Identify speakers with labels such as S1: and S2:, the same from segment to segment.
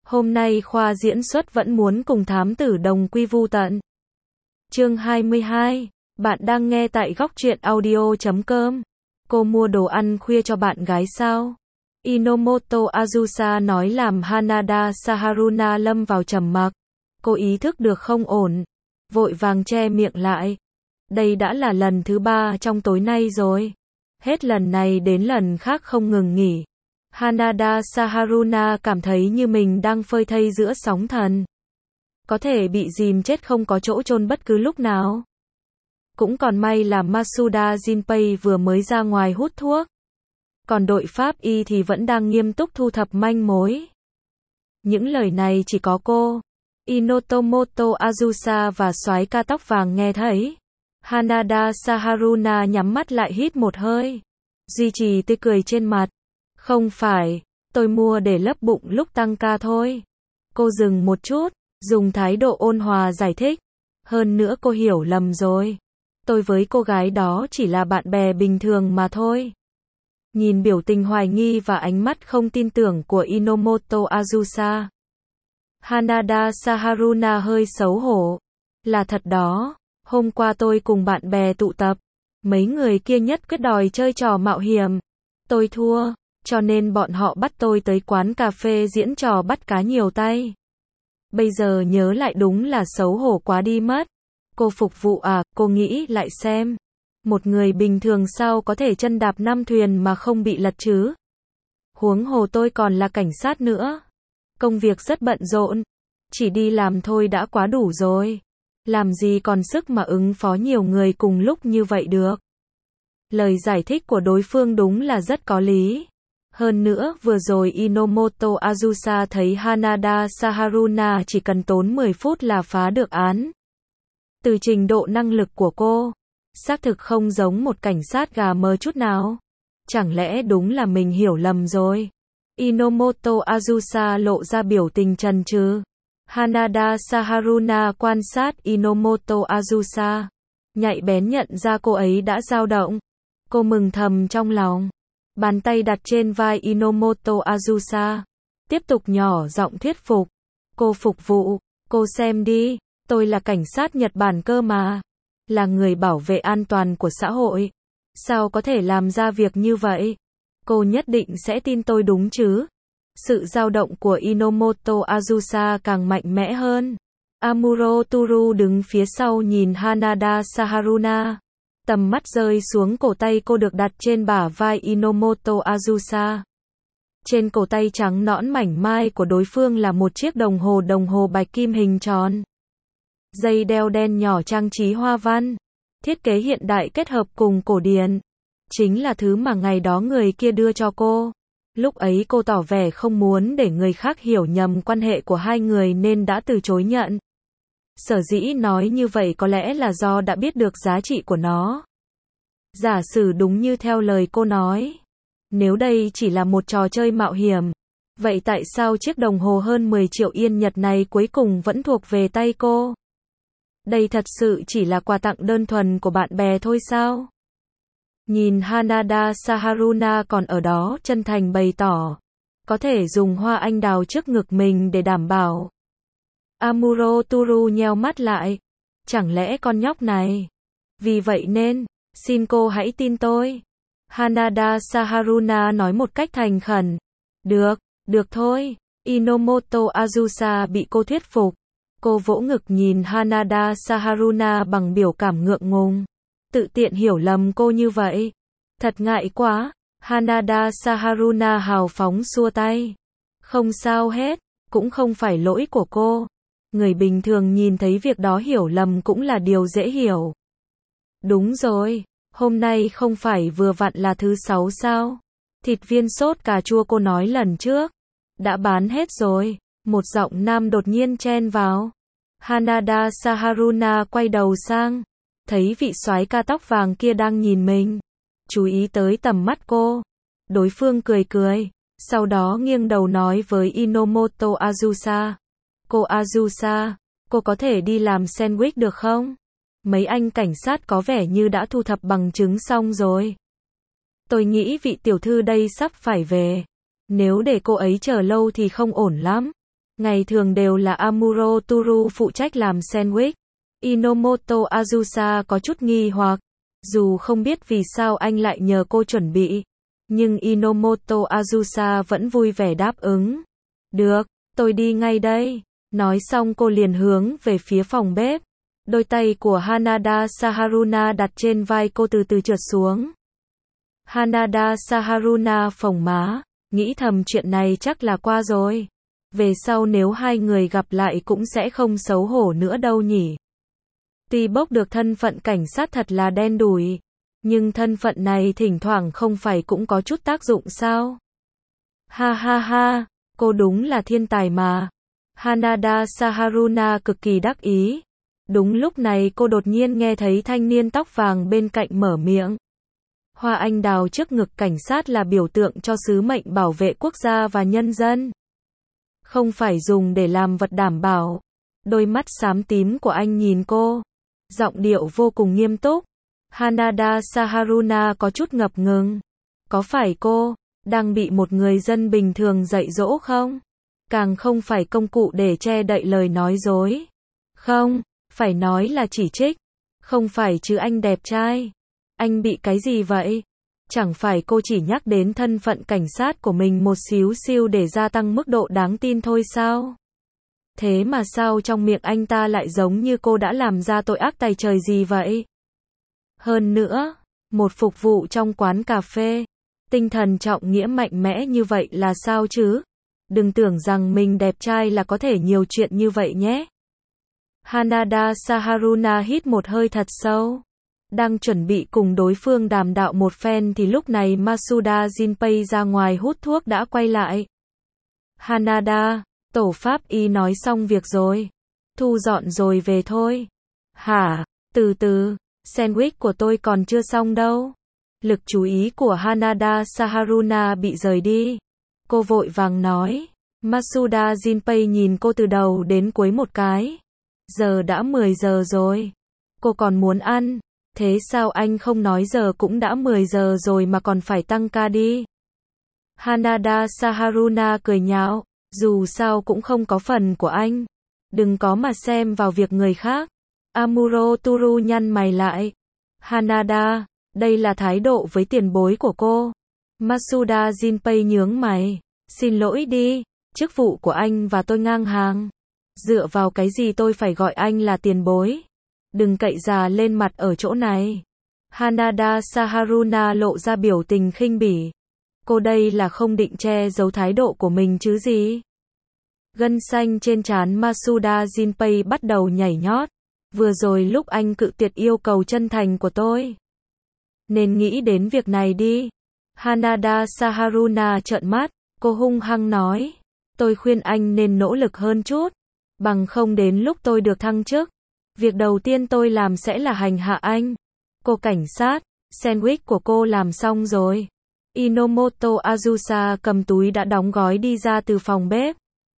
S1: Hôm nay khoa diễn xuất vẫn muốn cùng thám tử đồng quy vu tận. Chương 22. Bạn đang nghe tại góc truyện audio.com. Cô mua đồ ăn khuya cho bạn gái sao? Inomoto Azusa nói làm Hanada Saharuna lâm vào trầm mặc. Cô ý thức được không ổn, vội vàng che miệng lại. Đây đã là lần thứ 3 trong tối nay rồi. Hết lần này đến lần khác không ngừng nghỉ. Hanada Saharuna cảm thấy như mình đang phơi thây giữa sóng thần. Có thể bị dìm chết không có chỗ chôn bất cứ lúc nào. Cũng còn may là Masuda Jinpei vừa mới ra ngoài hút thuốc. Còn đội pháp y thì vẫn đang nghiêm túc thu thập manh mối. Những lời này chỉ có cô, Inotomoto Azusa và soái ca tóc vàng nghe thấy. Hanada Saharuna nhắm mắt lại hít một hơi, duy trì tươi cười trên mặt. Không phải, tôi mua để lấp bụng lúc tăng ca thôi. Cô dừng một chút, dùng thái độ ôn hòa giải thích. Hơn nữa cô hiểu lầm rồi. Tôi với cô gái đó chỉ là bạn bè bình thường mà thôi. Nhìn biểu tình hoài nghi và ánh mắt không tin tưởng của Inomoto Azusa, Hanada Saharuna hơi xấu hổ. Là thật đó, hôm qua tôi cùng bạn bè tụ tập. Mấy người kia nhất quyết đòi chơi trò mạo hiểm. Tôi thua, cho nên bọn họ bắt tôi tới quán cà phê diễn trò bắt cá nhiều tay. Bây giờ nhớ lại đúng là xấu hổ quá đi mất. Cô phục vụ à, cô nghĩ lại xem. Một người bình thường sao có thể chân đạp 5 thuyền mà không bị lật chứ? Huống hồ tôi còn là cảnh sát nữa. Công việc rất bận rộn. Chỉ đi làm thôi đã quá đủ rồi. Làm gì còn sức mà ứng phó nhiều người cùng lúc như vậy được. Lời giải thích của đối phương đúng là rất có lý. Hơn nữa, vừa rồi Inomoto Azusa thấy Hanada Saharuna chỉ cần tốn 10 phút là phá được án. Từ trình độ năng lực của cô, xác thực không giống một cảnh sát gà mờ chút nào. Chẳng lẽ đúng là mình hiểu lầm rồi? Inomoto Azusa lộ ra biểu tình chần chừ. Hanada Saharuna quan sát Inomoto Azusa, nhạy bén nhận ra cô ấy đã dao động. Cô mừng thầm trong lòng. Bàn tay đặt trên vai Inomoto Azusa, tiếp tục nhỏ giọng thuyết phục. Cô phục vụ, cô xem đi, tôi là cảnh sát Nhật Bản cơ mà. Là người bảo vệ an toàn của xã hội. Sao có thể làm ra việc như vậy? Cô nhất định sẽ tin tôi đúng chứ? Sự dao động của Inomoto Azusa càng mạnh mẽ hơn. Amuro Toru đứng phía sau nhìn Hanada Saharuna. Tầm mắt rơi xuống cổ tay cô được đặt trên bả vai Inomoto Azusa. Trên cổ tay trắng nõn mảnh mai của đối phương là một chiếc đồng hồ bạch kim hình tròn. Dây đeo đen nhỏ trang trí hoa văn. Thiết kế hiện đại kết hợp cùng cổ điển. Chính là thứ mà ngày đó người kia đưa cho cô. Lúc ấy cô tỏ vẻ không muốn để người khác hiểu nhầm quan hệ của hai người nên đã từ chối nhận. Sở dĩ nói như vậy có lẽ là do đã biết được giá trị của nó. Giả sử đúng như theo lời cô nói. Nếu đây chỉ là một trò chơi mạo hiểm, vậy tại sao chiếc đồng hồ hơn 10 triệu yên Nhật này cuối cùng vẫn thuộc về tay cô? Đây thật sự chỉ là quà tặng đơn thuần của bạn bè thôi sao? Nhìn Hanada Saharuna còn ở đó chân thành bày tỏ. Có thể dùng hoa anh đào trước ngực mình để đảm bảo. Amuro Toru nheo mắt lại. Chẳng lẽ con nhóc này? Vì vậy nên, xin cô hãy tin tôi. Hanada Saharuna nói một cách thành khẩn. Được thôi. Inomoto Azusa bị cô thuyết phục. Cô vỗ ngực nhìn Hanada Saharuna bằng biểu cảm ngượng ngùng. Tự tiện hiểu lầm cô như vậy. Thật ngại quá. Hanada Saharuna hào phóng xua tay. Không sao hết, cũng không phải lỗi của cô. Người bình thường nhìn thấy việc đó hiểu lầm cũng là điều dễ hiểu. Đúng rồi, hôm nay không phải vừa vặn là thứ 6 sao? Thịt viên sốt cà chua cô nói lần trước đã bán hết rồi. Một giọng nam đột nhiên chen vào. Hanada Saharuna quay đầu sang, thấy vị soái ca tóc vàng kia đang nhìn mình. Chú ý tới tầm mắt cô. Đối phương cười cười, sau đó nghiêng đầu nói với Inomoto Azusa. Cô Azusa, cô có thể đi làm sandwich được không? Mấy anh cảnh sát có vẻ như đã thu thập bằng chứng xong rồi. Tôi nghĩ vị tiểu thư đây sắp phải về. Nếu để cô ấy chờ lâu thì không ổn lắm. Ngày thường đều là Amuro Toru phụ trách làm sandwich. Inomoto Azusa có chút nghi hoặc, dù không biết vì sao anh lại nhờ cô chuẩn bị, nhưng Inomoto Azusa vẫn vui vẻ đáp ứng. Được, tôi đi ngay đây. Nói xong cô liền hướng về phía phòng bếp. Đôi tay của Hanada Saharuna đặt trên vai cô từ từ trượt xuống. Hanada Saharuna phồng má, nghĩ thầm chuyện này chắc là qua rồi. Về sau nếu hai người gặp lại cũng sẽ không xấu hổ nữa đâu nhỉ. Tuy bốc được thân phận cảnh sát thật là đen đủi, nhưng thân phận này thỉnh thoảng không phải cũng có chút tác dụng sao? Ha ha ha, cô đúng là thiên tài mà. Hanada Saharuna cực kỳ đắc ý. Đúng lúc này cô đột nhiên nghe thấy thanh niên tóc vàng bên cạnh mở miệng. Hoa anh đào trước ngực cảnh sát là biểu tượng cho sứ mệnh bảo vệ quốc gia và nhân dân. Không phải dùng để làm vật đảm bảo. Đôi mắt xám tím của anh nhìn cô. Giọng điệu vô cùng nghiêm túc. Hanada Saharuna có chút ngập ngừng. Có phải cô đang bị một người dân bình thường dạy dỗ không? Càng không phải công cụ để che đậy lời nói dối. Không, phải nói là chỉ trích. Không phải chứ anh đẹp trai. Anh bị cái gì vậy? Chẳng phải cô chỉ nhắc đến thân phận cảnh sát của mình một xíu xiu để gia tăng mức độ đáng tin thôi sao? Thế mà sao trong miệng anh ta lại giống như cô đã làm ra tội ác tày trời gì vậy? Hơn nữa, một phục vụ trong quán cà phê, tinh thần trọng nghĩa mạnh mẽ như vậy là sao chứ? Đừng tưởng rằng mình đẹp trai là có thể nhiều chuyện như vậy nhé. Hanada Saharuna hít một hơi thật sâu. Đang chuẩn bị cùng đối phương đàm đạo một phen thì lúc này Masuda Jinpei ra ngoài hút thuốc đã quay lại. Hanada, tổ pháp y nói xong việc rồi. Thu dọn rồi về thôi. Hả? Từ từ, sandwich của tôi còn chưa xong đâu. Lực chú ý của Hanada Saharuna bị rời đi. Cô vội vàng nói. Masuda Jinpei nhìn cô từ đầu đến cuối một cái. Giờ đã 10 giờ rồi. Cô còn muốn ăn. Thế sao anh không nói giờ cũng đã 10 giờ rồi mà còn phải tăng ca đi? Hanada Saharuna cười nhạo. Dù sao cũng không có phần của anh. Đừng có mà xem vào việc người khác. Amuro Toru nhăn mày lại. Hanada, đây là thái độ với tiền bối của cô. Masuda Jinpei nhướng mày. Xin lỗi đi, chức vụ của anh và tôi ngang hàng. Dựa vào cái gì tôi phải gọi anh là tiền bối? Đừng cậy già lên mặt ở chỗ này. Hanada Saharuna lộ ra biểu tình khinh bỉ. Cô đây là không định che giấu thái độ của mình chứ gì? Gân xanh trên trán Masuda Jinpei bắt đầu nhảy nhót. Vừa rồi lúc anh cự tuyệt yêu cầu chân thành của tôi. Nên nghĩ đến việc này đi. Hanada Saharuna trợn mắt, cô hung hăng nói. Tôi khuyên anh nên nỗ lực hơn chút. Bằng không đến lúc tôi được thăng chức. Việc đầu tiên tôi làm sẽ là hành hạ anh. Cô cảnh sát, sandwich của cô làm xong rồi. Inomoto Azusa cầm túi đã đóng gói đi ra từ phòng bếp.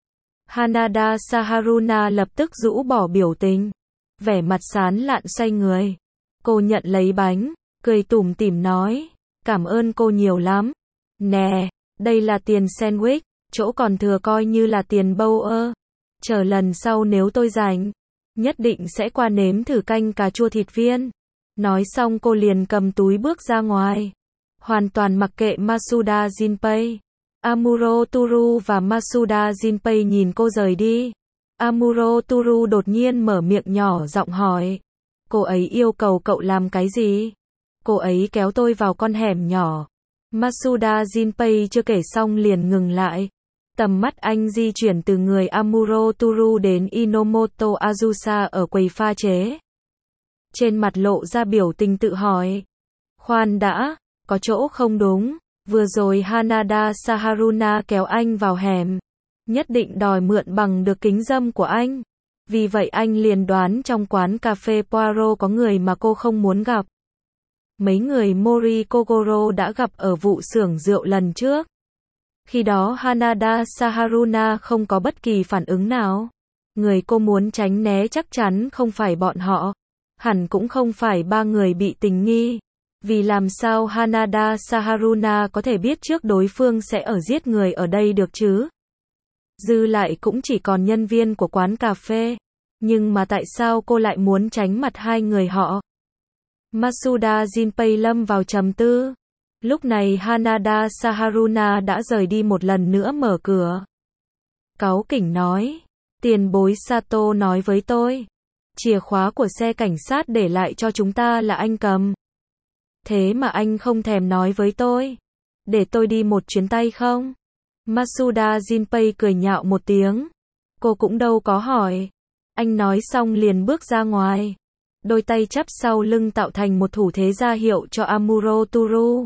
S1: Hanada Saharuna lập tức rũ bỏ biểu tình. Vẻ mặt sán lạn xoay người. Cô nhận lấy bánh, cười tủm tỉm nói. Cảm ơn cô nhiều lắm. Nè, đây là tiền sandwich, chỗ còn thừa coi như là tiền bâu ơ. Chờ lần sau nếu tôi rảnh, nhất định sẽ qua nếm thử canh cà chua thịt viên. Nói xong cô liền cầm túi bước ra ngoài. Hoàn toàn mặc kệ Masuda Jinpei. Amuro Toru và Masuda Jinpei nhìn cô rời đi. Amuro Toru đột nhiên mở miệng nhỏ giọng hỏi. Cô ấy yêu cầu cậu làm cái gì? Cô ấy kéo tôi vào con hẻm nhỏ. Masuda Jinpei chưa kể xong liền ngừng lại. Tầm mắt anh di chuyển từ người Amuro Toru đến Inomoto Azusa ở quầy pha chế. Trên mặt lộ ra biểu tình tự hỏi. Khoan đã, có chỗ không đúng. Vừa rồi Hanada Saharuna kéo anh vào hẻm. Nhất định đòi mượn bằng được kính râm của anh. Vì vậy anh liền đoán trong quán cà phê Poirot có người mà cô không muốn gặp. Mấy người Mori Kogoro đã gặp ở vụ xưởng rượu lần trước. Khi đó Hanada Saharuna không có bất kỳ phản ứng nào. Người cô muốn tránh né chắc chắn không phải bọn họ. Hẳn cũng không phải ba người bị tình nghi. Vì làm sao Hanada Saharuna có thể biết trước đối phương sẽ ở giết người ở đây được chứ? Dư lại cũng chỉ còn nhân viên của quán cà phê. Nhưng mà tại sao cô lại muốn tránh mặt hai người họ? Masuda Jinpei lâm vào trầm tư. Lúc này Hanada Saharuna đã rời đi một lần nữa mở cửa. Cáu kỉnh nói, tiền bối Sato nói với tôi, chìa khóa của xe cảnh sát để lại cho chúng ta là anh cầm. Thế mà anh không thèm nói với tôi, để tôi đi một chuyến tay không? Masuda Jinpei cười nhạo một tiếng. Cô cũng đâu có hỏi. Anh nói xong liền bước ra ngoài. Đôi tay chắp sau lưng tạo thành một thủ thế ra hiệu cho Amuro Toru.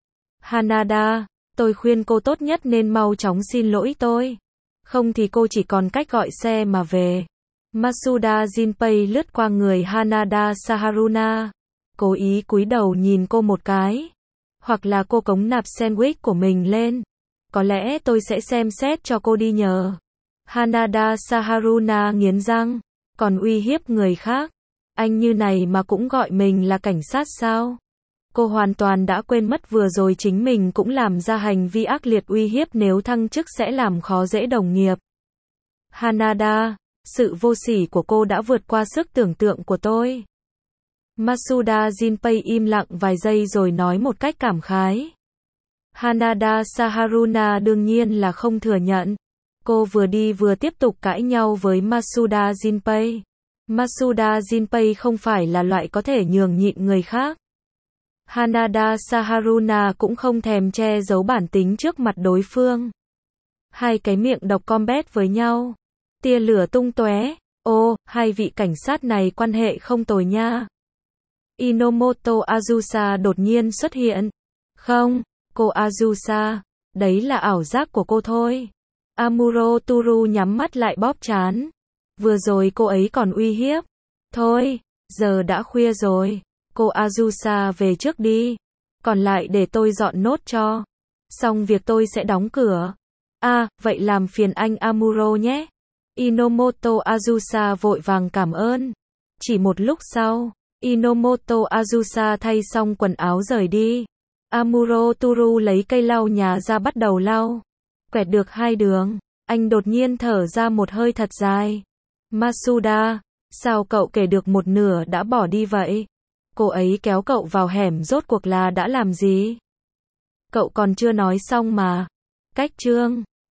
S1: Hanada, tôi khuyên cô tốt nhất nên mau chóng xin lỗi tôi. Không thì cô chỉ còn cách gọi xe mà về. Masuda Jinpei lướt qua người Hanada Saharuna. Cố ý cúi đầu nhìn cô một cái. Hoặc là cô cống nạp sandwich của mình lên. Có lẽ tôi sẽ xem xét cho cô đi nhờ. Hanada Saharuna nghiến răng. Còn uy hiếp người khác. Anh như này mà cũng gọi mình là cảnh sát sao? Cô hoàn toàn đã quên mất vừa rồi chính mình cũng làm ra hành vi ác liệt uy hiếp nếu thăng chức sẽ làm khó dễ đồng nghiệp. Hanada, sự vô sỉ của cô đã vượt qua sức tưởng tượng của tôi. Masuda Jinpei im lặng vài giây rồi nói một cách cảm khái. Hanada Saharuna đương nhiên là không thừa nhận. Cô vừa đi vừa tiếp tục cãi nhau với Masuda Jinpei. Masuda Jinpei không phải là loại có thể nhường nhịn người khác. Hanada Saharuna cũng không thèm che giấu bản tính trước mặt đối phương. Hai cái miệng độc combat với nhau. Tia lửa tung tóe. Ô, hai vị cảnh sát này quan hệ không tồi nha. Inomoto Azusa đột nhiên xuất hiện. Không, cô Azusa, đấy là ảo giác của cô thôi. Amuro Toru nhắm mắt lại bóp trán. Vừa rồi cô ấy còn uy hiếp. Thôi, giờ đã khuya rồi. Cô Azusa về trước đi. Còn lại để tôi dọn nốt cho. Xong việc tôi sẽ đóng cửa. Vậy làm phiền anh Amuro nhé. Inomoto Azusa vội vàng cảm ơn. Chỉ một lúc sau, Inomoto Azusa thay xong quần áo rời đi. Amuro Toru lấy cây lau nhà ra bắt đầu lau. Quẹt được 2 đường, anh đột nhiên thở ra một hơi thật dài. Masuda, sao cậu kể được một nửa đã bỏ đi vậy? Cô ấy kéo cậu vào hẻm rốt cuộc là đã làm gì? Cậu còn chưa nói xong mà. Cách chương